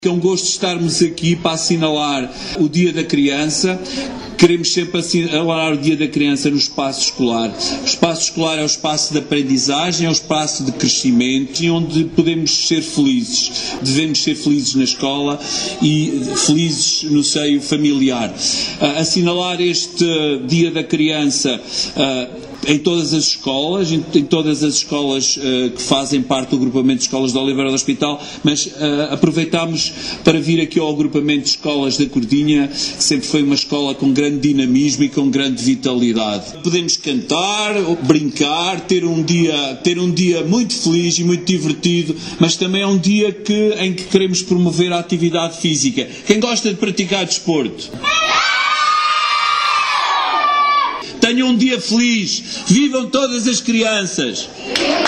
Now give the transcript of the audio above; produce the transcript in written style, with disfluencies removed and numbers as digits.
É um gosto estarmos aqui para assinalar o Dia da Criança. Queremos sempre assinalar o Dia da Criança no espaço escolar. O espaço escolar é o espaço de aprendizagem, é o espaço de crescimento e onde podemos ser felizes. Devemos ser felizes na escola e felizes no seio familiar. Assinalar este Dia da Criança em todas as escolas, que fazem parte do agrupamento de escolas de Oliveira do Hospital, mas aproveitámos para vir aqui ao agrupamento de escolas da Cordinha, que sempre foi uma escola com grande dinamismo e com grande vitalidade. Podemos cantar, brincar, ter um dia muito feliz e muito divertido, mas também é um dia em que queremos promover a atividade física. Quem gosta de praticar desporto? Tenham um dia feliz, vivam todas as crianças!